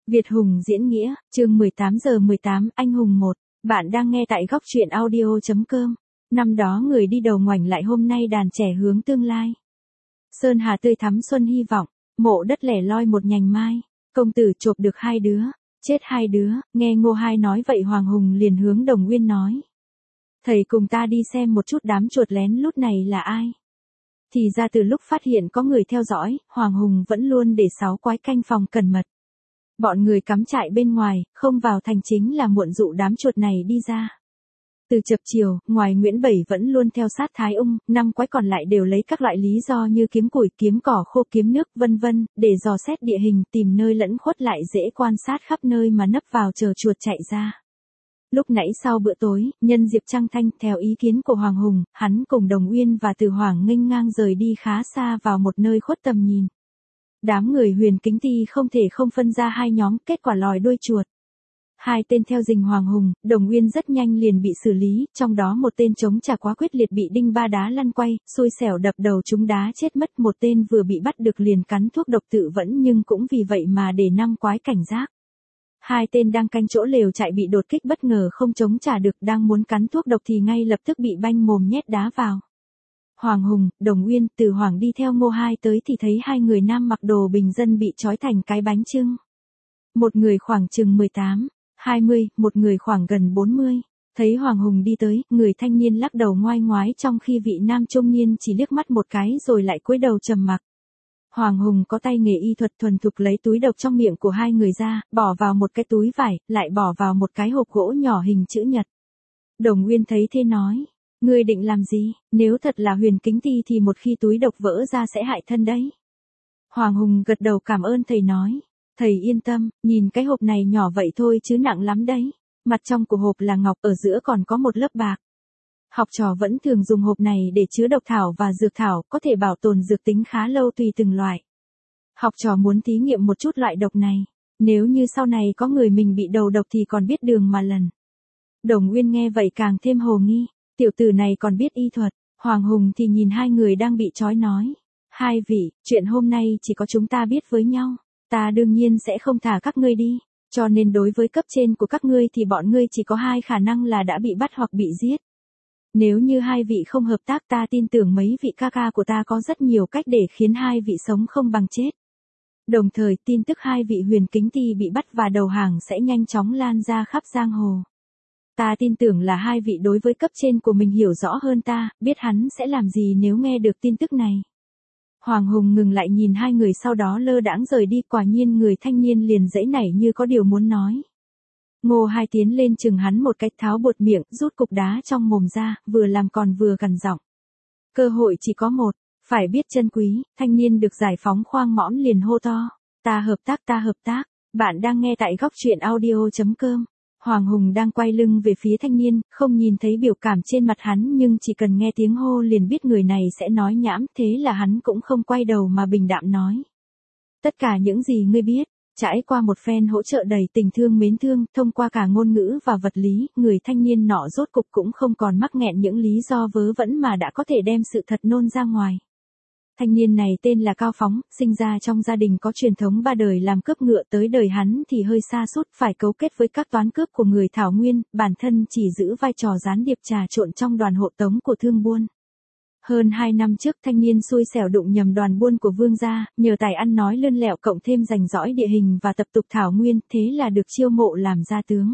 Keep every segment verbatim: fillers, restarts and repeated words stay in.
Việt Hùng diễn nghĩa, chương mười tám giờ mười tám, anh hùng một. Bạn đang nghe tại góc truyện audio chấm com. Năm đó người đi đầu ngoảnh lại, hôm nay đàn trẻ hướng tương lai. Sơn hà tươi thắm xuân hy vọng, mộ đất lẻ loi một nhành mai. Công tử chộp được hai đứa, chết hai đứa. Nghe Ngô Hai nói vậy, Hoàng Hùng liền hướng Đồng Nguyên nói: thầy cùng ta đi xem một chút đám chuột lén lút này là ai. Thì ra từ lúc phát hiện có người theo dõi, Hoàng Hùng vẫn luôn để sáu quái canh phòng cẩn mật. Bọn người cắm trại bên ngoài, không vào thành chính là muộn dụ đám chuột này đi ra. Từ chập chiều, ngoài Nguyễn Bảy vẫn luôn theo sát Thái Ung, năm quái còn lại đều lấy các loại lý do như kiếm củi, kiếm cỏ khô, kiếm nước, vân vân, để dò xét địa hình, tìm nơi lẫn khuất lại dễ quan sát khắp nơi mà nấp vào chờ chuột chạy ra. Lúc nãy sau bữa tối, nhân dịp trăng thanh, theo ý kiến của Hoàng Hùng, hắn cùng Đồng Uyên và Từ Hoàng nghênh ngang rời đi khá xa vào một nơi khuất tầm nhìn. Đám người Huyền Kính Ti không thể không phân ra hai nhóm, kết quả lòi đuôi chuột. Hai tên theo rình Hoàng Hùng, Đồng Uyên rất nhanh liền bị xử lý, trong đó một tên chống trả quá quyết liệt bị đinh ba đá lăn quay, xui xẻo đập đầu trúng đá chết mất, một tên vừa bị bắt được liền cắn thuốc độc tự vẫn, nhưng cũng vì vậy mà để năm quái cảnh giác. Hai tên đang canh chỗ lều trại bị đột kích bất ngờ không chống trả được, đang muốn cắn thuốc độc thì ngay lập tức bị banh mồm nhét đá vào. Hoàng Hùng, Đồng Uyên, Từ Hoàng đi theo Ngô Hai tới thì thấy hai người nam mặc đồ bình dân bị trói thành cái bánh chưng. Một người khoảng chừng mười tám, hai mươi, một người khoảng gần bốn mươi. Thấy Hoàng Hùng đi tới, người thanh niên lắc đầu ngoai ngoái, trong khi vị nam trung niên chỉ liếc mắt một cái rồi lại cúi đầu trầm mặc. Hoàng Hùng có tay nghề y thuật thuần thục, lấy túi độc trong miệng của hai người ra, bỏ vào một cái túi vải, lại bỏ vào một cái hộp gỗ nhỏ hình chữ nhật. Đồng Nguyên thấy thế nói: ngươi định làm gì? Nếu thật là Huyền Kính Ti thì một khi túi độc vỡ ra sẽ hại thân đấy. Hoàng Hùng gật đầu cảm ơn thầy nói: thầy yên tâm, nhìn cái hộp này nhỏ vậy thôi chứ nặng lắm đấy. Mặt trong của hộp là ngọc, ở giữa còn có một lớp bạc. Học trò vẫn thường dùng hộp này để chứa độc thảo và dược thảo, có thể bảo tồn dược tính khá lâu tùy từng loại. Học trò muốn thí nghiệm một chút loại độc này. Nếu như sau này có người mình bị đầu độc thì còn biết đường mà lần. Đồng Nguyên nghe vậy càng thêm hồ nghi. Tiểu tử này còn biết y thuật. Hoàng Hùng thì nhìn hai người đang bị trói nói: hai vị, chuyện hôm nay chỉ có chúng ta biết với nhau. Ta đương nhiên sẽ không thả các ngươi đi. Cho nên đối với cấp trên của các ngươi thì bọn ngươi chỉ có hai khả năng là đã bị bắt hoặc bị giết. Nếu như hai vị không hợp tác, ta tin tưởng mấy vị ca ca của ta có rất nhiều cách để khiến hai vị sống không bằng chết. Đồng thời tin tức hai vị Huyền Kính Ti bị bắt và đầu hàng sẽ nhanh chóng lan ra khắp giang hồ. Ta tin tưởng là hai vị đối với cấp trên của mình hiểu rõ hơn ta, biết hắn sẽ làm gì nếu nghe được tin tức này. Hoàng Hùng ngừng lại nhìn hai người, sau đó lơ đãng rời đi. Quả nhiên người thanh niên liền giãy nảy như có điều muốn nói. Ngô Hai tiến lên chừng hắn một cái, tháo bột miệng, rút cục đá trong mồm ra, vừa làm còn vừa gằn giọng: cơ hội chỉ có một, phải biết trân quý. Thanh niên được giải phóng khoang mõm liền hô to: ta hợp tác, ta hợp tác. Bạn đang nghe tại góc truyện audio chấm com. Hoàng Hùng đang quay lưng về phía thanh niên, không nhìn thấy biểu cảm trên mặt hắn, nhưng chỉ cần nghe tiếng hô liền biết người này sẽ nói nhảm, thế là hắn cũng không quay đầu mà bình đạm nói: tất cả những gì ngươi biết. Trải qua một phen hỗ trợ đầy tình thương mến thương, thông qua cả ngôn ngữ và vật lý, người thanh niên nọ rốt cục cũng không còn mắc nghẹn những lý do vớ vẩn mà đã có thể đem sự thật nôn ra ngoài. Thanh niên này tên là Cao Phóng, sinh ra trong gia đình có truyền thống ba đời làm cướp ngựa, tới đời hắn thì hơi sa sút, phải cấu kết với các toán cướp của người Thảo Nguyên, bản thân chỉ giữ vai trò gián điệp trà trộn trong đoàn hộ tống của thương buôn. Hơn hai năm trước, thanh niên xui xẻo đụng nhầm đoàn buôn của Vương gia, nhờ tài ăn nói lươn lẹo cộng thêm rành rõi địa hình và tập tục Thảo Nguyên, thế là được chiêu mộ làm gia tướng.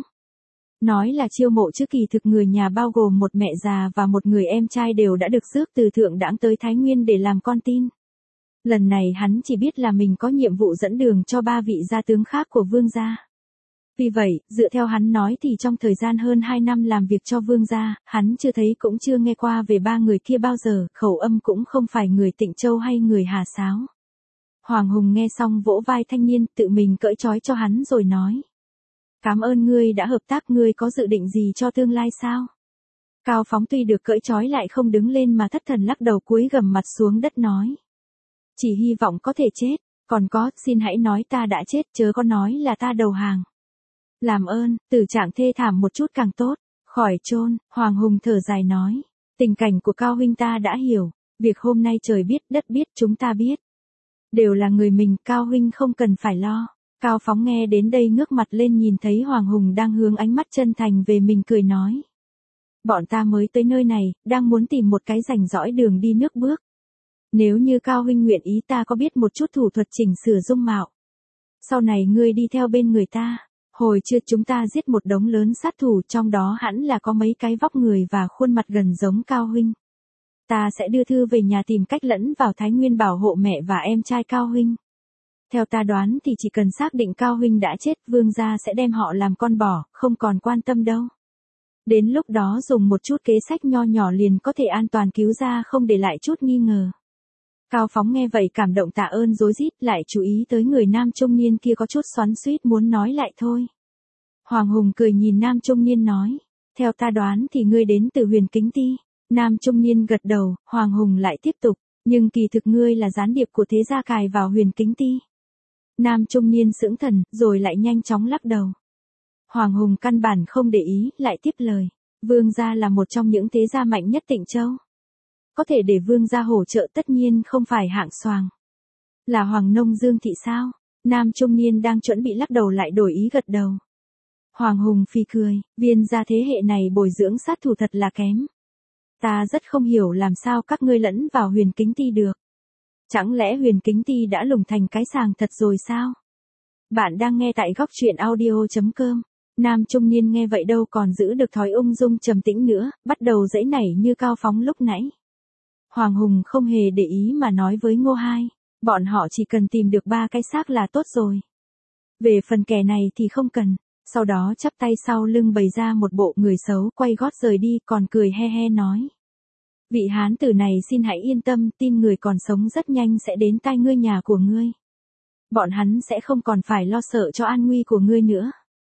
Nói là chiêu mộ chứ kỳ thực người nhà bao gồm một mẹ già và một người em trai đều đã được rước từ Thượng Đãng tới Thái Nguyên để làm con tin. Lần này hắn chỉ biết là mình có nhiệm vụ dẫn đường cho ba vị gia tướng khác của Vương gia. Vì vậy, dựa theo hắn nói thì trong thời gian hơn hai năm làm việc cho Vương gia, hắn chưa thấy cũng chưa nghe qua về ba người kia bao giờ, khẩu âm cũng không phải người Tịnh Châu hay người Hà Sáo. Hoàng Hùng nghe xong vỗ vai thanh niên, tự mình cởi trói cho hắn rồi nói: cảm ơn ngươi đã hợp tác, ngươi có dự định gì cho tương lai sao? Cao Phóng tuy được cởi trói lại không đứng lên mà thất thần lắc đầu, cúi gằm mặt xuống đất nói: chỉ hy vọng có thể chết, còn có, xin hãy nói ta đã chết, chớ có nói là ta đầu hàng. Làm ơn, tử trạng thê thảm một chút càng tốt, khỏi chôn. Hoàng Hùng thở dài nói: tình cảnh của Cao huynh ta đã hiểu, việc hôm nay trời biết đất biết chúng ta biết. Đều là người mình, Cao huynh không cần phải lo. Cao Phóng nghe đến đây ngước mặt lên nhìn thấy Hoàng Hùng đang hướng ánh mắt chân thành về mình cười nói. Bọn ta mới tới nơi này, đang muốn tìm một cái rành rõi đường đi nước bước. Nếu như Cao huynh nguyện ý ta có biết một chút thủ thuật chỉnh sửa dung mạo. Sau này ngươi đi theo bên người ta, hồi chưa chúng ta giết một đống lớn sát thủ, trong đó hẳn là có mấy cái vóc người và khuôn mặt gần giống Cao huynh. Ta sẽ đưa thư về nhà tìm cách lẫn vào Thái Nguyên bảo hộ mẹ và em trai Cao huynh. Theo ta đoán thì chỉ cần xác định Cao huynh đã chết, Vương gia sẽ đem họ làm con bò, không còn quan tâm đâu. Đến lúc đó dùng một chút kế sách nho nhỏ liền có thể an toàn cứu ra, không để lại chút nghi ngờ. Cao Phóng nghe vậy cảm động tạ ơn rối rít, lại chú ý tới người nam trung niên kia có chút xoắn xuýt muốn nói lại thôi. Hoàng Hùng cười nhìn nam trung niên nói, theo ta đoán thì ngươi đến từ Huyền Kính Ti. Nam trung niên gật đầu, Hoàng Hùng lại tiếp tục, nhưng kỳ thực ngươi là gián điệp của thế gia cài vào Huyền Kính Ti. Nam trung niên sững thần, rồi lại nhanh chóng lắc đầu. Hoàng Hùng căn bản không để ý, lại tiếp lời, Vương gia là một trong những thế gia mạnh nhất Tịnh Châu. Có thể để Vương gia hỗ trợ tất nhiên không phải hạng xoàng. Là Hoàng Nông Dương thị sao? Nam trung niên đang chuẩn bị lắc đầu lại đổi ý gật đầu. Hoàng Hùng phì cười, Viên gia thế hệ này bồi dưỡng sát thủ thật là kém. Ta rất không hiểu làm sao các ngươi lẫn vào Huyền Kính Ti được. Chẳng lẽ Huyền Kính Ti đã lùng thành cái sàng thật rồi sao? Bạn đang nghe tại góc truyện audio chấm com. Nam trung niên nghe vậy đâu còn giữ được thói ung dung trầm tĩnh nữa, bắt đầu giãy nảy như Cao Phóng lúc nãy. Hoàng Hùng không hề để ý mà nói với Ngô Hai, bọn họ chỉ cần tìm được ba cái xác là tốt rồi. Về phần kẻ này thì không cần. Sau đó chắp tay sau lưng bày ra một bộ người xấu, quay gót rời đi, còn cười he he nói. Vị hán tử này xin hãy yên tâm, tin người còn sống rất nhanh sẽ đến tai ngươi nhà của ngươi. Bọn hắn sẽ không còn phải lo sợ cho an nguy của ngươi nữa.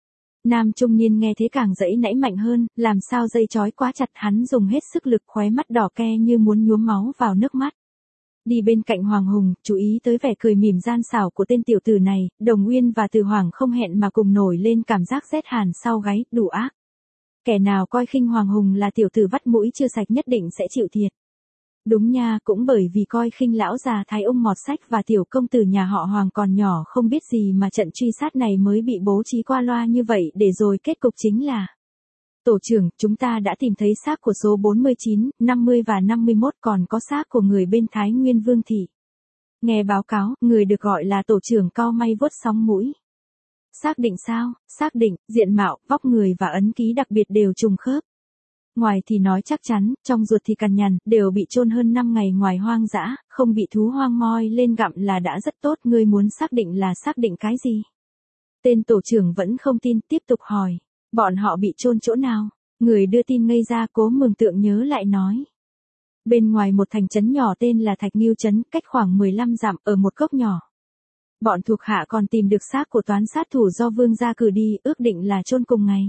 Nam trung niên nghe thế càng giãy nảy mạnh hơn, làm sao dây trói quá chặt, hắn dùng hết sức lực, khóe mắt đỏ ke như muốn nhuốm máu vào nước mắt. Đi bên cạnh Hoàng Hùng, chú ý tới vẻ cười mỉm gian xảo của tên tiểu tử này, Đồng Nguyên và Từ Hoàng không hẹn mà cùng nổi lên cảm giác rét hàn sau gáy, đủ ác. Kẻ nào coi khinh Hoàng Hùng là tiểu tử vắt mũi chưa sạch nhất định sẽ chịu thiệt. Đúng nha, cũng bởi vì coi khinh lão già Thái Ung mọt sách và tiểu công tử nhà họ Hoàng còn nhỏ không biết gì mà trận truy sát này mới bị bố trí qua loa như vậy, để rồi kết cục chính là. Tổ trưởng, chúng ta đã tìm thấy xác của số bốn mươi chín, năm mươi và năm mươi mốt, còn có xác của người bên Thái Nguyên Vương thị. Nghe báo cáo, người được gọi là tổ trưởng cau may vuốt sóng mũi. Xác định sao? Xác định, diện mạo, vóc người và ấn ký đặc biệt đều trùng khớp. Ngoài thì nói chắc chắn, trong ruột thì cằn nhằn, đều bị chôn hơn năm ngày ngoài hoang dã, không bị thú hoang moi lên gặm là đã rất tốt, ngươi muốn xác định là xác định cái gì? Tên tổ trưởng vẫn không tin, tiếp tục hỏi. Bọn họ bị chôn chỗ nào? Người đưa tin ngây ra, Cố Mường Tượng nhớ lại nói. Bên ngoài một thành trấn nhỏ tên là Thạch Nghiêu Trấn, cách khoảng mười lăm dặm, ở một cốc nhỏ. Bọn thuộc hạ còn tìm được xác của toán sát thủ do Vương gia cử đi, ước định là chôn cùng ngày.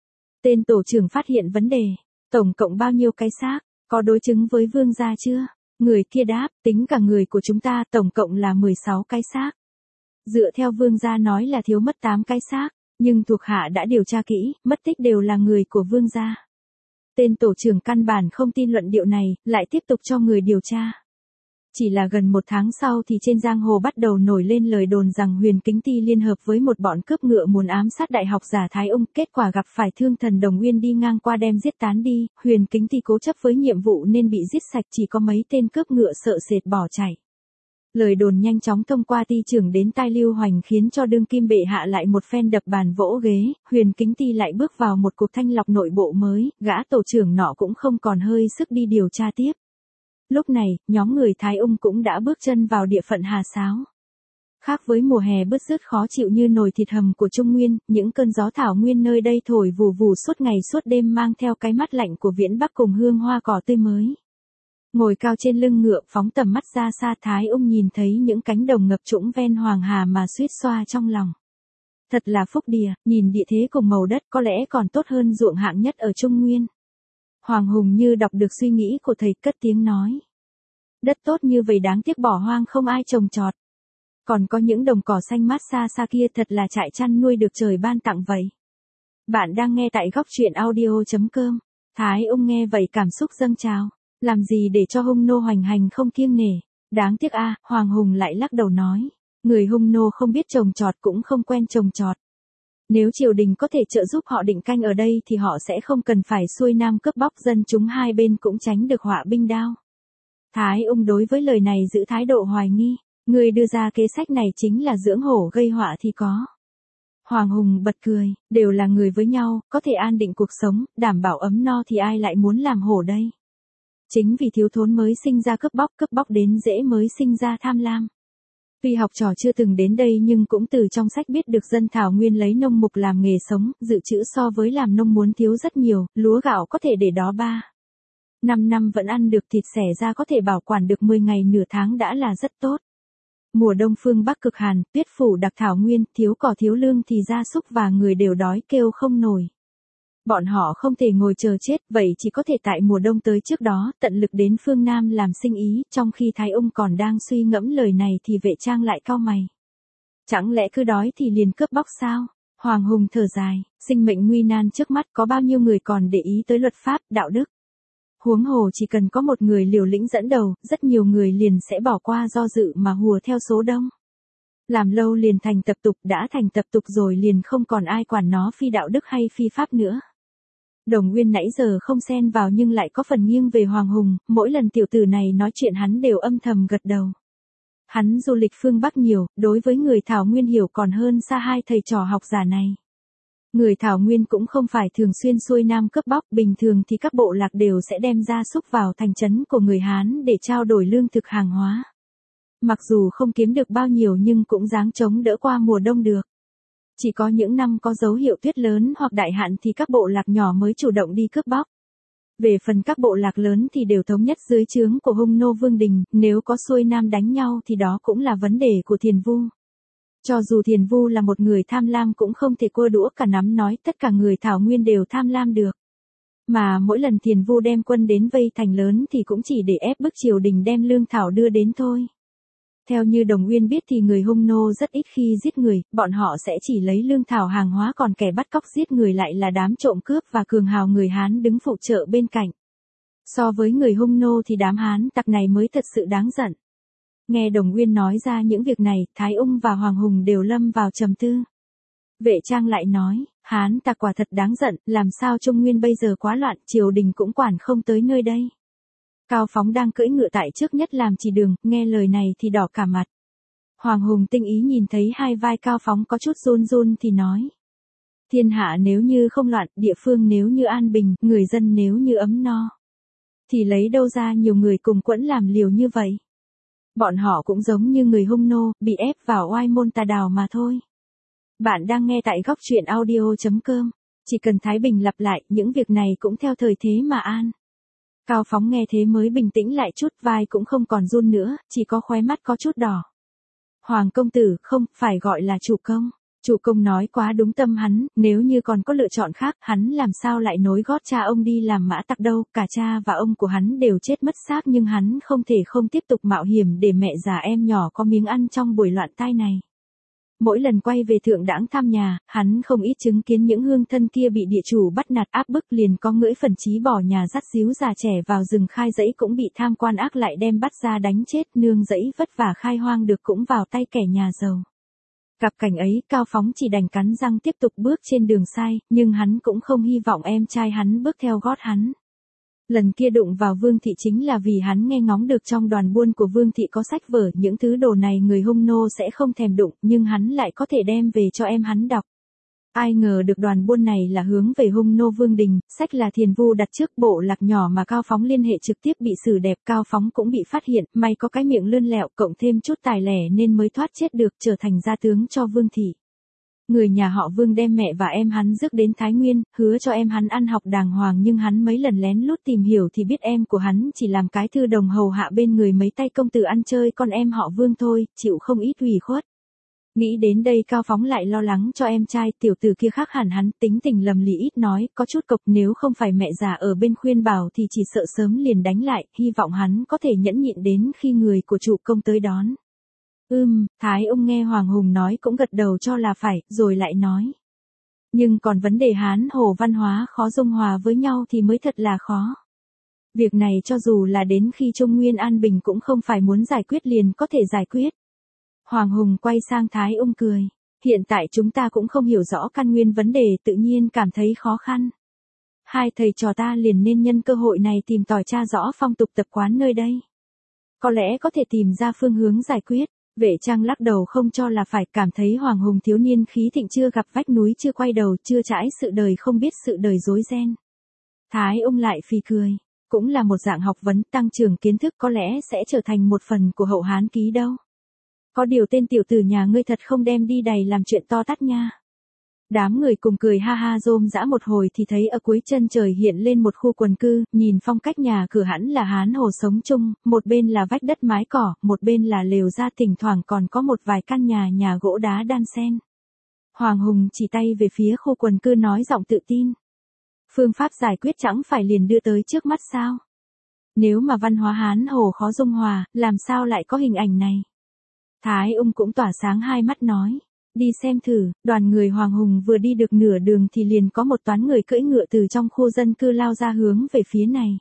Tên tổ trưởng phát hiện vấn đề. Tổng cộng bao nhiêu cái xác? Có đối chứng với Vương gia chưa? Người kia đáp, tính cả người của chúng ta, tổng cộng là mười sáu cái xác. Dựa theo Vương gia nói là thiếu mất tám cái xác. Nhưng thuộc hạ đã điều tra kỹ, mất tích đều là người của Vương gia. Tên tổ trưởng căn bản không tin luận điệu này, lại tiếp tục cho người điều tra. Chỉ là gần một tháng sau thì trên giang hồ bắt đầu nổi lên lời đồn rằng Huyền Kính Ti liên hợp với một bọn cướp ngựa muốn ám sát đại học giả Thái Ung, kết quả gặp phải Thương Thần Đồng Nguyên đi ngang qua đem giết tán đi, Huyền Kính Ti cố chấp với nhiệm vụ nên bị giết sạch, chỉ có mấy tên cướp ngựa sợ sệt bỏ chạy. Lời đồn nhanh chóng thông qua ti trưởng đến tai Lưu Hoành khiến cho đương kim bệ hạ lại một phen đập bàn vỗ ghế, Huyền Kính Ti lại bước vào một cuộc thanh lọc nội bộ mới, gã tổ trưởng nọ cũng không còn hơi sức đi điều tra tiếp. Lúc này, nhóm người Thái Ung cũng đã bước chân vào địa phận Hà Sáo. Khác với mùa hè bứt rứt khó chịu như nồi thịt hầm của Trung Nguyên, những cơn gió thảo nguyên nơi đây thổi vù vù suốt ngày suốt đêm mang theo cái mát lạnh của viễn Bắc cùng hương hoa cỏ tươi mới. Ngồi cao trên lưng ngựa phóng tầm mắt ra xa, Thái Ung nhìn thấy những cánh đồng ngập trũng ven Hoàng Hà mà suýt xoa trong lòng. Thật là phúc địa, nhìn địa thế cùng màu đất có lẽ còn tốt hơn ruộng hạng nhất ở Trung Nguyên. Hoàng Hùng như đọc được suy nghĩ của thầy, cất tiếng nói. Đất tốt như vậy đáng tiếc bỏ hoang không ai trồng trọt. Còn có những đồng cỏ xanh mát xa xa kia thật là trại chăn nuôi được trời ban tặng vậy. Bạn đang nghe tại góc truyện audio chấm com. Thái Ung nghe vậy cảm xúc dâng trào. Làm gì để cho hung nô hoành hành không kiêng nể. Đáng tiếc a, Hoàng Hùng lại lắc đầu nói. Người Hung nô không biết trồng trọt cũng không quen trồng trọt. Nếu triều đình có thể trợ giúp họ định canh ở đây thì họ sẽ không cần phải xuôi nam cướp bóc, dân chúng hai bên cũng tránh được họa binh đao. Thái Ung đối với lời này giữ thái độ hoài nghi, người đưa ra kế sách này chính là dưỡng hổ gây họa thì có. Hoàng Hùng bật cười, đều là người với nhau, có thể an định cuộc sống, đảm bảo ấm no thì ai lại muốn làm hổ đây. Chính vì thiếu thốn mới sinh ra cướp bóc, cướp bóc đến dễ mới sinh ra tham lam. Tuy học trò chưa từng đến đây nhưng cũng từ trong sách biết được dân Thảo Nguyên lấy nông mục làm nghề sống, dự trữ so với làm nông muốn thiếu rất nhiều, lúa gạo có thể để đó ba. Năm năm vẫn ăn được, thịt xẻ ra có thể bảo quản được mười ngày nửa tháng đã là rất tốt. Mùa đông phương Bắc cực hàn, tuyết phủ đặc Thảo Nguyên, thiếu cỏ thiếu lương thì gia súc và người đều đói kêu không nổi. Bọn họ không thể ngồi chờ chết, vậy chỉ có thể tại mùa đông tới trước đó, tận lực đến phương Nam làm sinh ý, trong khi Thái Ung còn đang suy ngẫm lời này thì Vệ Trang lại cau mày. Chẳng lẽ cứ đói thì liền cướp bóc sao? Hoàng Hùng thở dài, sinh mệnh nguy nan trước mắt có bao nhiêu người còn để ý tới luật pháp, đạo đức. Huống hồ chỉ cần có một người liều lĩnh dẫn đầu, rất nhiều người liền sẽ bỏ qua do dự mà hùa theo số đông. Làm lâu liền thành tập tục, đã thành tập tục rồi liền không còn ai quản nó phi đạo đức hay phi pháp nữa. Đồng Nguyên nãy giờ không xen vào nhưng lại có phần nghiêng về Hoàng Hùng, mỗi lần tiểu tử này nói chuyện hắn đều âm thầm gật đầu. Hắn du lịch phương Bắc nhiều, đối với người Thảo Nguyên hiểu còn hơn xa hai thầy trò học giả này. Người Thảo Nguyên cũng không phải thường xuyên xuôi nam cướp bóc, bình thường thì các bộ lạc đều sẽ đem gia súc vào thành trấn của người Hán để trao đổi lương thực hàng hóa. Mặc dù không kiếm được bao nhiêu nhưng cũng dáng chống đỡ qua mùa đông được. Chỉ có những năm có dấu hiệu tuyết lớn hoặc đại hạn thì các bộ lạc nhỏ mới chủ động đi cướp bóc. Về phần các bộ lạc lớn thì đều thống nhất dưới trướng của Hung nô Vương Đình, nếu có xuôi nam đánh nhau thì đó cũng là vấn đề của Thiền Vu. Cho dù Thiền Vu là một người tham lam cũng không thể cua đũa cả nắm nói tất cả người Thảo Nguyên đều tham lam được. Mà mỗi lần Thiền Vu đem quân đến vây thành lớn thì cũng chỉ để ép bức triều đình đem lương thảo đưa đến thôi. Theo như Đồng Nguyên biết thì người Hung nô rất ít khi giết người, bọn họ sẽ chỉ lấy lương thảo hàng hóa, còn kẻ bắt cóc giết người lại là đám trộm cướp và cường hào người Hán đứng phụ trợ bên cạnh. So với người Hung nô thì đám Hán tặc này mới thật sự đáng giận. Nghe Đồng Nguyên nói ra những việc này, Thái Ung và Hoàng Hùng đều lâm vào trầm tư. Vệ Trang lại nói, Hán tặc quả thật đáng giận, làm sao Trung Nguyên bây giờ quá loạn, triều đình cũng quản không tới nơi đây. Cao Phóng đang cưỡi ngựa tại trước nhất làm chỉ đường, nghe lời này thì đỏ cả mặt. Hoàng Hùng tinh ý nhìn thấy hai vai Cao Phóng có chút run run thì nói. Thiên hạ nếu như không loạn, địa phương nếu như an bình, người dân nếu như ấm no. Thì lấy đâu ra nhiều người cùng quẫn làm liều như vậy. Bọn họ cũng giống như người Hung nô, bị ép vào oai môn tà đào mà thôi. Bạn đang nghe tại góc truyện audio chấm com. Chỉ cần Thái Bình lặp lại, những việc này cũng theo thời thế mà an. Cao Phóng nghe thế mới bình tĩnh lại chút, vai cũng không còn run nữa, chỉ có khóe mắt có chút đỏ. Hoàng công tử, không, phải gọi là chủ công. Chủ công nói quá đúng tâm hắn, nếu như còn có lựa chọn khác, hắn làm sao lại nối gót cha ông đi làm mã tặc đâu, cả cha và ông của hắn đều chết mất xác nhưng hắn không thể không tiếp tục mạo hiểm để mẹ già em nhỏ có miếng ăn trong buổi loạn tai này. Mỗi lần quay về thượng đãng thăm nhà, hắn không ít chứng kiến những hương thân kia bị địa chủ bắt nạt áp bức, liền có ngưỡi phần chí bỏ nhà dắt díu già trẻ vào rừng khai dãy cũng bị tham quan ác lại đem bắt ra đánh chết, nương dãy vất vả khai hoang được cũng vào tay kẻ nhà giàu. Gặp cảnh ấy, Cao Phóng chỉ đành cắn răng tiếp tục bước trên đường sai, nhưng hắn cũng không hy vọng em trai hắn bước theo gót hắn. Lần kia đụng vào Vương Thị chính là vì hắn nghe ngóng được trong đoàn buôn của Vương Thị có sách vở, những thứ đồ này người Hung nô sẽ không thèm đụng, nhưng hắn lại có thể đem về cho em hắn đọc. Ai ngờ được đoàn buôn này là hướng về Hung nô Vương Đình, sách là Thiền Vu đặt trước, bộ lạc nhỏ mà Cao Phóng liên hệ trực tiếp bị xử đẹp, Cao Phóng cũng bị phát hiện, may có cái miệng lươn lẹo cộng thêm chút tài lẻ nên mới thoát chết được, trở thành gia tướng cho Vương Thị. Người nhà họ Vương đem mẹ và em hắn rước đến Thái Nguyên, hứa cho em hắn ăn học đàng hoàng nhưng hắn mấy lần lén lút tìm hiểu thì biết em của hắn chỉ làm cái thư đồng hầu hạ bên người mấy tay công tử ăn chơi con em họ Vương thôi, chịu không ít ủy khuất. Nghĩ đến đây Cao Phóng lại lo lắng cho em trai, tiểu tử kia khác hẳn hắn, tính tình lầm lì ít nói, có chút cộc, nếu không phải mẹ già ở bên khuyên bảo thì chỉ sợ sớm liền đánh lại, hy vọng hắn có thể nhẫn nhịn đến khi người của chủ công tới đón. Ừm, Thái Ung nghe Hoàng Hùng nói cũng gật đầu cho là phải, rồi lại nói. Nhưng còn vấn đề Hán Hồ văn hóa khó dung hòa với nhau thì mới thật là khó. Việc này cho dù là đến khi Trung Nguyên an bình cũng không phải muốn giải quyết liền có thể giải quyết. Hoàng Hùng quay sang Thái Ung cười. Hiện tại chúng ta cũng không hiểu rõ căn nguyên vấn đề, tự nhiên cảm thấy khó khăn. Hai thầy trò ta liền nên nhân cơ hội này tìm tòi tra rõ phong tục tập quán nơi đây. Có lẽ có thể tìm ra phương hướng giải quyết. Vệ Trang lắc đầu không cho là phải, cảm thấy Hoàng Hùng thiếu niên khí thịnh, chưa gặp vách núi chưa quay đầu, chưa trải sự đời không biết sự đời rối ren. Thái Ung lại phì cười. Cũng là một dạng học vấn, tăng trưởng kiến thức, có lẽ sẽ trở thành một phần của Hậu Hán Ký đâu. Có điều tên tiểu tử nhà ngươi thật không đem đi đầy làm chuyện to tát nha. Đám người cùng cười ha ha rôm rã một hồi thì thấy ở cuối chân trời hiện lên một khu quần cư, nhìn phong cách nhà cửa hẳn là Hán Hồ sống chung, một bên là vách đất mái cỏ, một bên là lều ra, thỉnh thoảng còn có một vài căn nhà nhà gỗ đá đan xen. Hoàng Hùng chỉ tay về phía khu quần cư nói giọng tự tin. Phương pháp giải quyết chẳng phải liền đưa tới trước mắt sao? Nếu mà văn hóa Hán Hồ khó dung hòa, làm sao lại có hình ảnh này? Thái Ung cũng tỏa sáng hai mắt nói. Đi xem thử. Đoàn người Hoàng Hùng vừa đi được nửa đường thì liền có một toán người cưỡi ngựa từ trong khu dân cư lao ra hướng về phía này.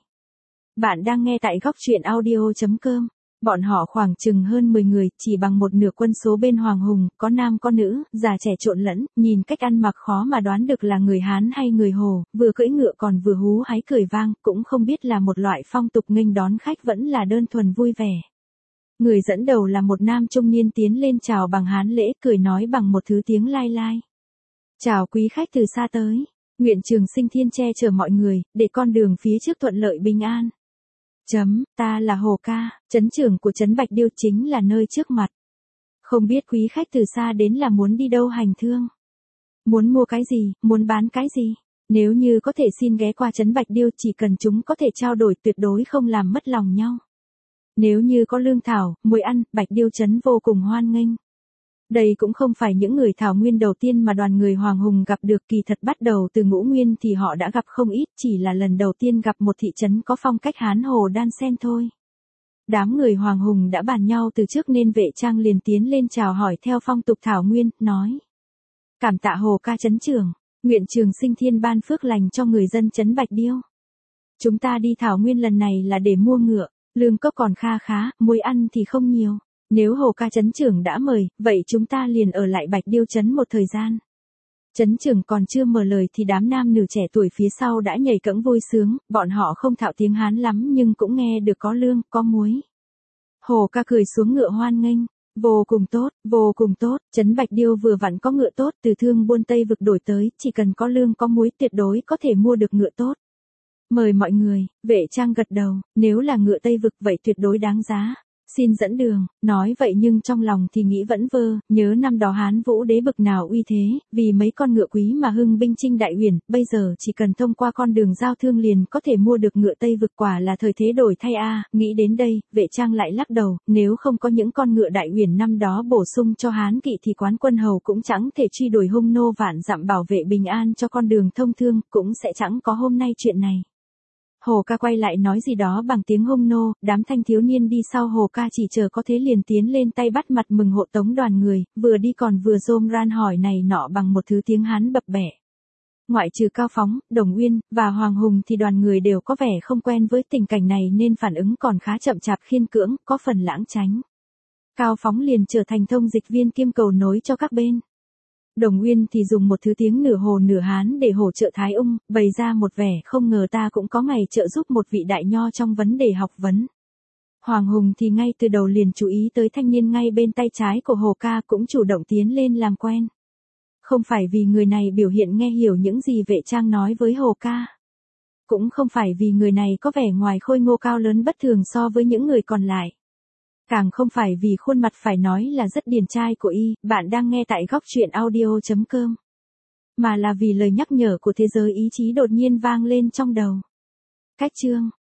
Bạn đang nghe tại góc truyện audio chấm com. Bọn họ khoảng chừng hơn mười người, chỉ bằng một nửa quân số bên Hoàng Hùng, có nam có nữ, già trẻ trộn lẫn, nhìn cách ăn mặc khó mà đoán được là người Hán hay người Hồ, vừa cưỡi ngựa còn vừa hú hái cười vang, cũng không biết là một loại phong tục nghênh đón khách vẫn là đơn thuần vui vẻ. Người dẫn đầu là một nam trung niên tiến lên chào bằng Hán lễ, cười nói bằng một thứ tiếng lai lai. Chào quý khách từ xa tới, nguyện Trường Sinh Thiên che chở mọi người, để con đường phía trước thuận lợi bình an. Chấm, ta là Hồ Ca, trấn trưởng của trấn Bạch Điêu, chính là nơi trước mặt. Không biết quý khách từ xa đến là muốn đi đâu hành thương? Muốn mua cái gì, muốn bán cái gì? Nếu như có thể xin ghé qua trấn Bạch Điêu, chỉ cần chúng có thể trao đổi, tuyệt đối không làm mất lòng nhau. Nếu như có lương thảo, muối ăn, Bạch Điêu trấn vô cùng hoan nghênh. Đây cũng không phải những người thảo nguyên đầu tiên mà đoàn người Hoàng Hùng gặp được, kỳ thật bắt đầu từ Ngũ Nguyên thì họ đã gặp không ít, chỉ là lần đầu tiên gặp một thị trấn có phong cách Hán Hồ đan xen thôi. Đám người Hoàng Hùng đã bàn nhau từ trước nên Vệ Trang liền tiến lên chào hỏi theo phong tục thảo nguyên, nói. Cảm tạ Hồ Ca trấn trưởng, nguyện Trường Sinh Thiên ban phước lành cho người dân trấn Bạch Điêu. Chúng ta đi thảo nguyên lần này là để mua ngựa, lương cốc còn kha khá, muối ăn thì không nhiều. Nếu Hồ Ca trấn trưởng đã mời, vậy chúng ta liền ở lại Bạch Điêu trấn một thời gian. Trấn trưởng còn chưa mở lời thì đám nam nữ trẻ tuổi phía sau đã nhảy cẫng vui sướng, bọn họ không thạo tiếng Hán lắm nhưng cũng nghe được có lương, có muối. Hồ Ca cười xuống ngựa hoan nghênh, vô cùng tốt, vô cùng tốt, trấn Bạch Điêu vừa vặn có ngựa tốt, từ thương buôn Tây vực đổi tới, chỉ cần có lương có muối tuyệt đối có thể mua được ngựa tốt. Mời mọi người. Vệ Trang gật đầu, nếu là ngựa Tây vực vậy tuyệt đối đáng giá. Xin dẫn đường, nói vậy nhưng trong lòng thì nghĩ vẫn vơ, nhớ năm đó Hán Vũ đế bực nào uy thế, vì mấy con ngựa quý mà hưng binh chinh đại uyển, bây giờ chỉ cần thông qua con đường giao thương liền có thể mua được ngựa Tây vực, quả là thời thế đổi thay a. Nghĩ đến đây, Vệ Trang lại lắc đầu, nếu không có những con ngựa đại uyển năm đó bổ sung cho Hán kỵ thì quán quân hầu cũng chẳng thể truy đuổi hung nô vạn dặm bảo vệ bình an cho con đường thông thương, cũng sẽ chẳng có hôm nay chuyện này. Hồ Ca quay lại nói gì đó bằng tiếng hung nô, đám thanh thiếu niên đi sau Hồ Ca chỉ chờ có thế liền tiến lên tay bắt mặt mừng hộ tống đoàn người, vừa đi còn vừa rôm ran hỏi này nọ bằng một thứ tiếng Hán bập bẹ. Ngoại trừ Cao Phóng, Đồng Uyên, và Hoàng Hùng thì đoàn người đều có vẻ không quen với tình cảnh này nên phản ứng còn khá chậm chạp khiên cưỡng, có phần lãng tránh. Cao Phóng liền trở thành thông dịch viên kiêm cầu nối cho các bên. Đồng Uyên thì dùng một thứ tiếng nửa Hồ nửa Hán để hỗ trợ Thái Ung, bày ra một vẻ không ngờ ta cũng có ngày trợ giúp một vị đại nho trong vấn đề học vấn. Hoàng Hùng thì ngay từ đầu liền chú ý tới thanh niên ngay bên tay trái của Hồ Ca, cũng chủ động tiến lên làm quen. Không phải vì người này biểu hiện nghe hiểu những gì Vệ Trang nói với Hồ Ca. Cũng không phải vì người này có vẻ ngoài khôi ngô cao lớn bất thường so với những người còn lại. Càng không phải vì khuôn mặt phải nói là rất điển trai của y, bạn đang nghe tại góc truyện audio chấm com. Mà là vì lời nhắc nhở của thế giới ý chí đột nhiên vang lên trong đầu. Cách chương,